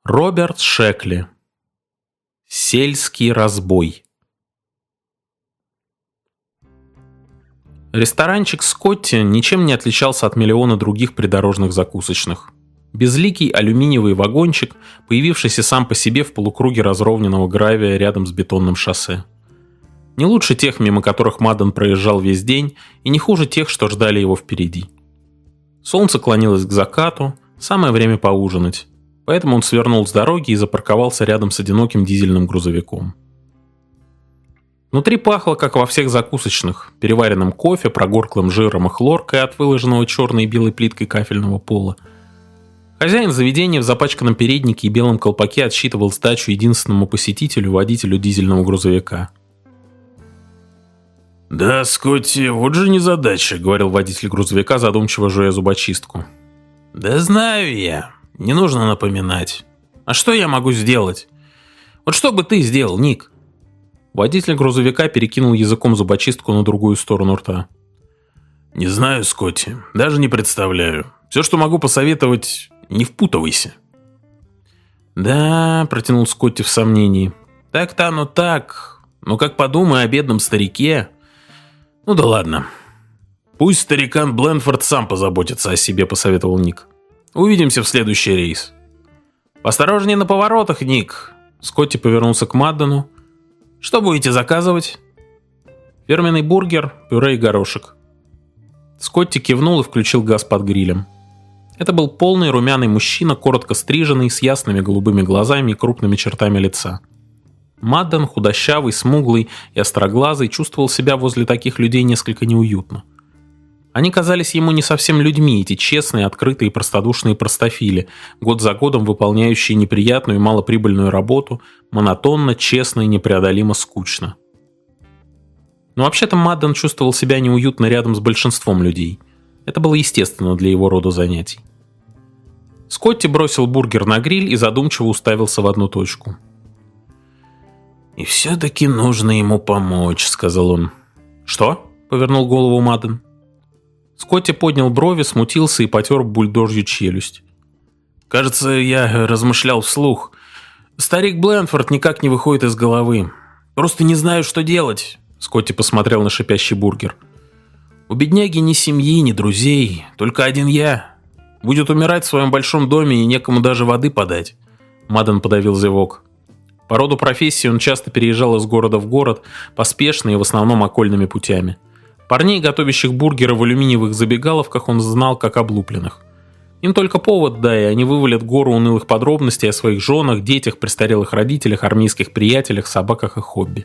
Роберт Шекли. Сельский разбой. Ресторанчик Скотти ничем не отличался от миллиона других придорожных закусочных. Безликий алюминиевый вагончик, появившийся сам по себе в полукруге разровненного гравия рядом с бетонным шоссе. Не лучше тех, мимо которых Мадден проезжал весь день, и не хуже тех, что ждали его впереди. Солнце клонилось к закату, самое время поужинать. Поэтому он свернул с дороги и запарковался рядом с одиноким дизельным грузовиком. Внутри пахло, как во всех закусочных, переваренным кофе, прогорклым жиром и хлоркой от выложенного черной и белой плиткой кафельного пола. Хозяин заведения в запачканном переднике и белом колпаке отсчитывал сдачу единственному посетителю, водителю дизельного грузовика. «Да, Скотти, вот же незадача», — говорил водитель грузовика, задумчиво жуя зубочистку. «Да знаю я. Не нужно напоминать. А что я могу сделать? Вот что бы ты сделал, Ник?» Водитель грузовика перекинул языком зубочистку на другую сторону рта. «Не знаю, Скотти, даже не представляю. Все, что могу посоветовать, не впутывайся». «Да», — протянул Скотти в сомнении. «Так-то оно так. Но как подумай о бедном старике...» «Ну да ладно. Пусть старикан Бленфорд сам позаботится о себе», — посоветовал Ник. «Увидимся в следующий рейс». «Осторожнее на поворотах, Ник!» Скотти повернулся к Маддену. «Что будете заказывать?» «Фирменный бургер, пюре и горошек». Скотти кивнул и включил газ под грилем. Это был полный румяный мужчина, коротко стриженный, с ясными голубыми глазами и крупными чертами лица. Мадден, худощавый, смуглый и остроглазый, чувствовал себя возле таких людей несколько неуютно. Они казались ему не совсем людьми, эти честные, открытые и простодушные простофили, год за годом выполняющие неприятную и малоприбыльную работу, монотонно, честно и непреодолимо скучно. Но вообще-то Мадден чувствовал себя неуютно рядом с большинством людей. Это было естественно для его рода занятий. Скотти бросил бургер на гриль и задумчиво уставился в одну точку. «И все-таки нужно ему помочь», — сказал он. «Что?» — повернул голову Мадден. Скотти поднял брови, смутился и потер бульдожью челюсть. «Кажется, я размышлял вслух. Старик Бленфорд никак не выходит из головы. Просто не знаю, что делать». Скотти посмотрел на шипящий бургер. «У бедняги ни семьи, ни друзей, только один я. Будет умирать в своем большом доме и некому даже воды подать». Мадден подавил зевок. По роду профессии он часто переезжал из города в город, поспешно и в основном окольными путями. Парней, готовящих бургеры в алюминиевых забегаловках, он знал как облупленных. Им только повод дай, и они вывалят гору унылых подробностей о своих женах, детях, престарелых родителях, армейских приятелях, собаках и хобби.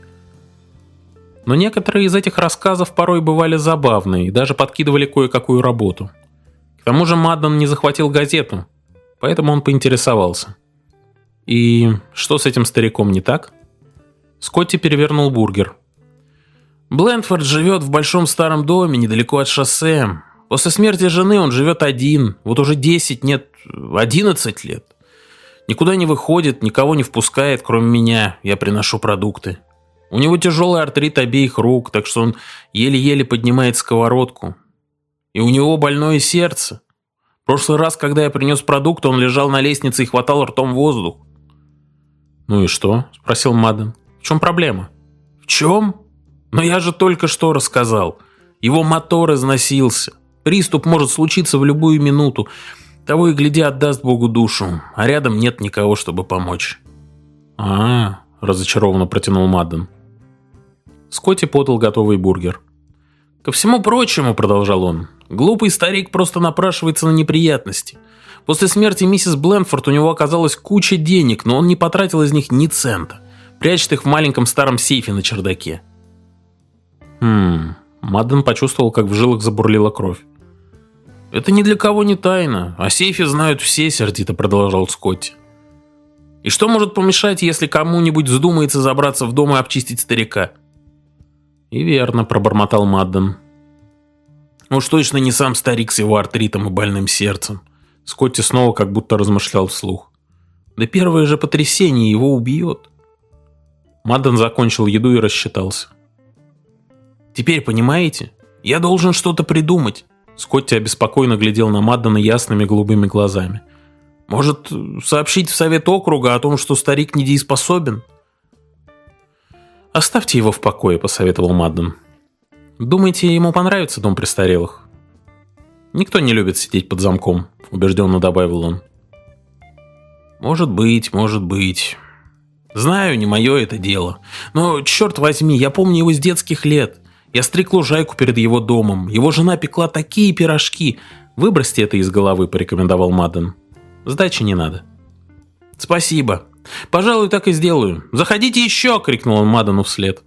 Но некоторые из этих рассказов порой бывали забавные и даже подкидывали кое-какую работу. К тому же Мадден не захватил газету, поэтому он поинтересовался. «И что с этим стариком не так?» Скотти перевернул бургер. «Бленфорд живет в большом старом доме недалеко от шоссе. После смерти жены он живет один. Вот уже 10, нет, 11 лет. Никуда не выходит, никого не впускает, кроме меня. Я приношу продукты. У него тяжелый артрит обеих рук, так что он еле-еле поднимает сковородку. И у него больное сердце. В прошлый раз, когда я принес продукты, он лежал на лестнице и хватал ртом воздух». «Ну и что?» – спросил Мадден. «В чем проблема?» «В чем? Но я же только что рассказал. Его мотор износился. Приступ может случиться в любую минуту. Того и гляди, отдаст Богу душу. А рядом нет никого, чтобы помочь». Разочарованно протянул Мадден. Скотти подал готовый бургер. «Ко всему прочему, — продолжал он, — глупый старик просто напрашивается на неприятности. После смерти миссис Бленфорд у него оказалась куча денег, но он не потратил из них ни цента. Прячет их в маленьком старом сейфе на чердаке». Мадден почувствовал, как в жилах забурлила кровь. «Это ни для кого не тайна. О сейфе знают все», — сердито продолжал Скотти. «И что может помешать, если кому-нибудь вздумается забраться в дом и обчистить старика?» «И верно», — пробормотал Мадден. «Уж точно не сам старик с его артритом и больным сердцем». Скотти снова как будто размышлял вслух. «Да первое же потрясение его убьет». Мадден закончил еду и рассчитался. «Теперь понимаете? Я должен что-то придумать». Скотти обеспокоенно глядел на Маддена ясными голубыми глазами. Может, сообщить в совет округа о том, что старик недееспособен? «Оставьте его в покое», — посоветовал Мадден. «Думаете, ему понравится дом престарелых?» «Никто не любит сидеть под замком», — убежденно добавил он. «Может быть, может быть. Знаю, не мое это дело. Но, черт возьми, я помню его с детских лет. Я стриг лужайку перед его домом. Его жена пекла такие пирожки. Выбросьте это из головы», — порекомендовал Мадден. «Сдачи не надо». «Спасибо. Пожалуй, так и сделаю. Заходите еще!» — крикнул он Маддену вслед.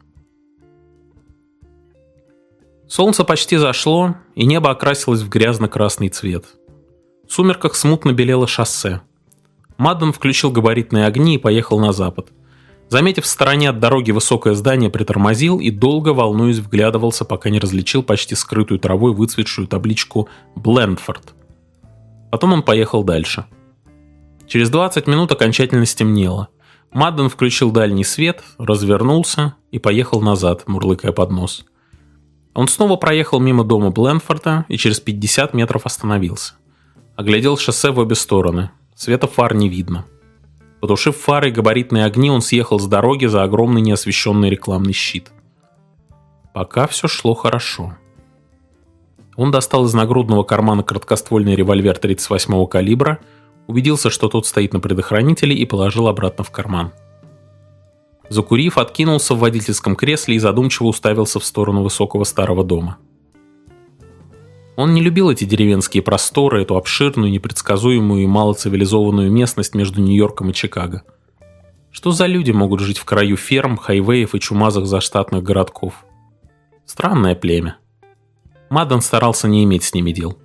Солнце почти зашло, и небо окрасилось в грязно-красный цвет. В сумерках смутно белело шоссе. Мадден включил габаритные огни и поехал на запад. Заметив в стороне от дороги высокое здание, притормозил и долго, волнуясь, вглядывался, пока не различил почти скрытую травой выцветшую табличку «Блендфорд». Потом он поехал дальше. Через 20 минут окончательно стемнело. Мадден включил дальний свет, развернулся и поехал назад, мурлыкая под нос. Он снова проехал мимо дома Блендфорда и через 50 метров остановился. Оглядел шоссе в обе стороны. Света фар не видно. Потушив фары и габаритные огни, он съехал с дороги за огромный неосвещенный рекламный щит. Пока все шло хорошо. Он достал из нагрудного кармана короткоствольный револьвер 38-го калибра, убедился, что тот стоит на предохранителе, и положил обратно в карман. Закурив, откинулся в водительском кресле и задумчиво уставился в сторону высокого старого дома. Он не любил эти деревенские просторы, эту обширную, непредсказуемую и малоцивилизованную местность между Нью-Йорком и Чикаго. Что за люди могут жить в краю ферм, хайвеев и чумазых заштатных городков? Странное племя. Мадден старался не иметь с ними дел.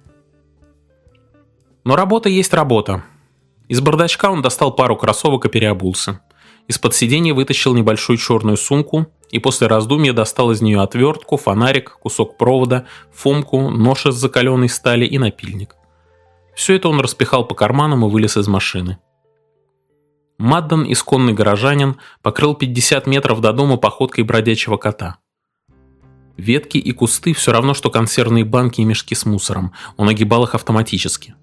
Но работа есть работа. Из бардачка он достал пару кроссовок и переобулся. Из-под сиденья вытащил небольшую черную сумку и после раздумья достал из нее отвертку, фонарик, кусок провода, фомку, нож из закаленной стали и напильник. Все это он распихал по карманам и вылез из машины. Мадден, исконный горожанин, покрыл 50 метров до дома походкой бродячего кота. Ветки и кусты все равно, что консервные банки и мешки с мусором. Он огибал их автоматически.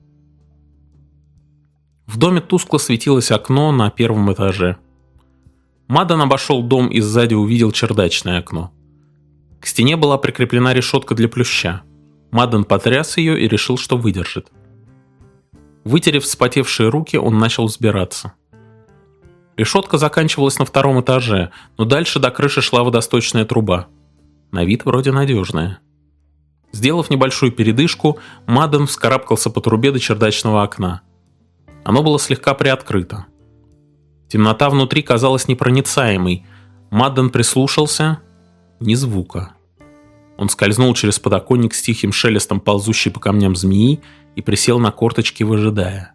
В доме тускло светилось окно на первом этаже. Мадден обошел дом и сзади увидел чердачное окно. К стене была прикреплена решетка для плюща. Мадден потряс ее и решил, что выдержит. Вытерев вспотевшие руки, он начал взбираться. Решетка заканчивалась на втором этаже, но дальше до крыши шла водосточная труба. На вид вроде надежная. Сделав небольшую передышку, Мадден вскарабкался по трубе до чердачного окна. Оно было слегка приоткрыто. Темнота внутри казалась непроницаемой. Мадден прислушался. Ни звука. Он скользнул через подоконник с тихим шелестом ползущей по камням змеи и присел на корточки, выжидая.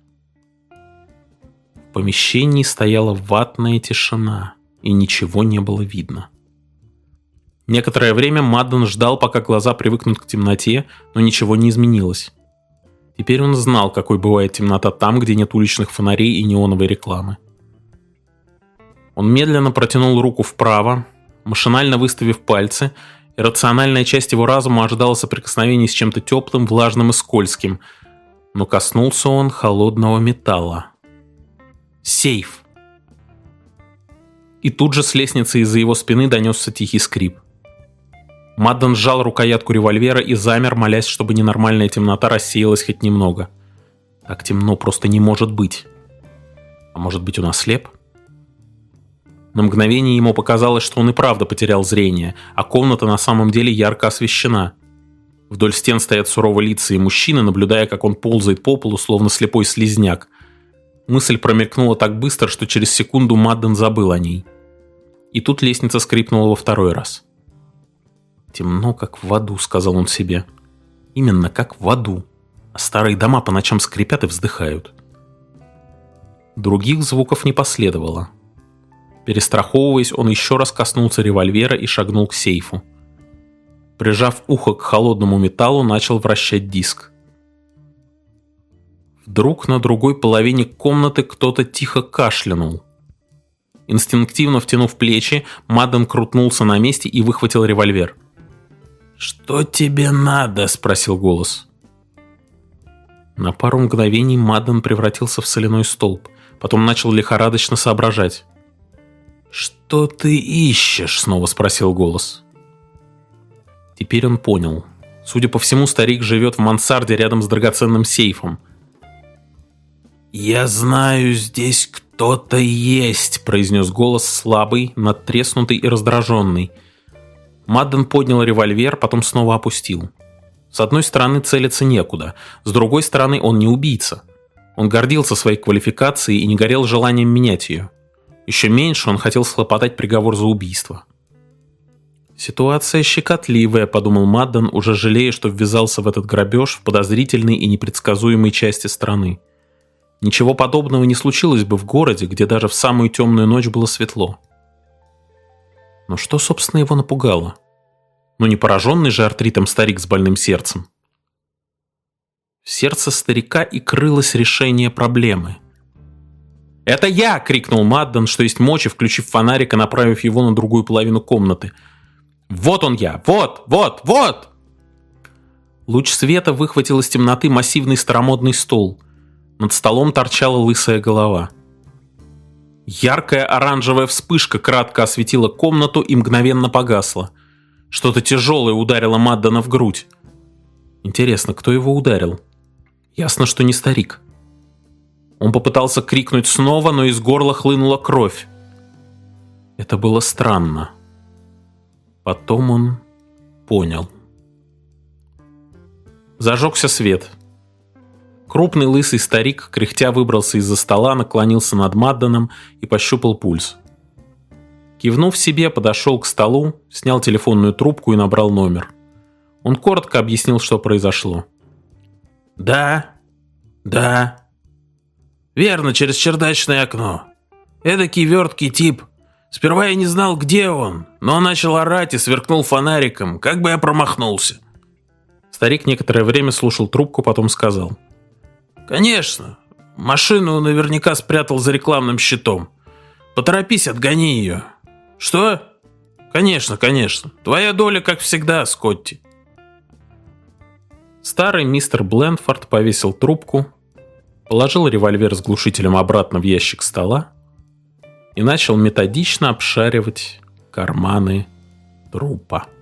В помещении стояла ватная тишина, и ничего не было видно. Некоторое время Мадден ждал, пока глаза привыкнут к темноте, но ничего не изменилось. Теперь он знал, какой бывает темнота там, где нет уличных фонарей и неоновой рекламы. Он медленно протянул руку вправо, машинально выставив пальцы, и рациональная часть его разума ожидала соприкосновения с чем-то теплым, влажным и скользким, но коснулся он холодного металла. Сейф! И тут же с лестницы из-за его спины донесся тихий скрип. Мадден сжал рукоятку револьвера и замер, молясь, чтобы ненормальная темнота рассеялась хоть немного. Так темно просто не может быть. А может быть, он ослеп? На мгновение ему показалось, что он и правда потерял зрение, а комната на самом деле ярко освещена. Вдоль стен стоят суровые лица и мужчины, наблюдая, как он ползает по полу, словно слепой слизняк. Мысль промелькнула так быстро, что через секунду Мадден забыл о ней. И тут лестница скрипнула во второй раз. «Темно, как в аду», — сказал он себе. «Именно как в аду. А старые дома по ночам скрипят и вздыхают». Других звуков не последовало. Перестраховываясь, он еще раз коснулся револьвера и шагнул к сейфу. Прижав ухо к холодному металлу, начал вращать диск. Вдруг на другой половине комнаты кто-то тихо кашлянул. Инстинктивно втянув плечи, Мадден крутнулся на месте и выхватил револьвер. «Что тебе надо?» – спросил голос. На пару мгновений Мадден превратился в соляной столб, потом начал лихорадочно соображать. «Что ты ищешь?» — снова спросил голос. Теперь он понял. Судя по всему, старик живет в мансарде рядом с драгоценным сейфом. «Я знаю, здесь кто-то есть», — произнес голос слабый, надтреснутый и раздраженный. Мадден поднял револьвер, потом снова опустил. С одной стороны, целиться некуда, с другой стороны, он не убийца. Он гордился своей квалификацией и не горел желанием менять ее. Еще меньше он хотел схлопотать приговор за убийство. «Ситуация щекотливая», — подумал Мадден, уже жалея, что ввязался в этот грабеж в подозрительной и непредсказуемой части страны. Ничего подобного не случилось бы в городе, где даже в самую темную ночь было светло. Но что, собственно, его напугало? Ну не пораженный же артритом старик с больным сердцем. В сердце старика и крылось решение проблемы. «Это я!» — крикнул Мадден, что есть мочи, включив фонарик и направив его на другую половину комнаты. «Вот он я! Вот! Вот! Вот!» Луч света выхватил из темноты массивный старомодный стол. Над столом торчала лысая голова. Яркая оранжевая вспышка кратко осветила комнату и мгновенно погасла. Что-то тяжелое ударило Маддена в грудь. Интересно, кто его ударил? Ясно, что не старик. Он попытался крикнуть снова, но из горла хлынула кровь. Это было странно. Потом он понял. Зажегся свет. Крупный лысый старик, кряхтя, выбрался из-за стола, наклонился над Мадденом и пощупал пульс. Кивнув себе, подошел к столу, снял телефонную трубку и набрал номер. Он коротко объяснил, что произошло. «Да, да. Верно, через чердачное окно. Эдакий верткий тип. Сперва я не знал, где он, но он начал орать и сверкнул фонариком, как бы я промахнулся». Старик некоторое время слушал трубку, потом сказал. «Конечно. Машину наверняка спрятал за рекламным щитом. Поторопись, отгони ее». «Что? Конечно, конечно. Твоя доля, как всегда, Скотти». Старый мистер Блендфорд повесил трубку, положил револьвер с глушителем обратно в ящик стола и начал методично обшаривать карманы трупа.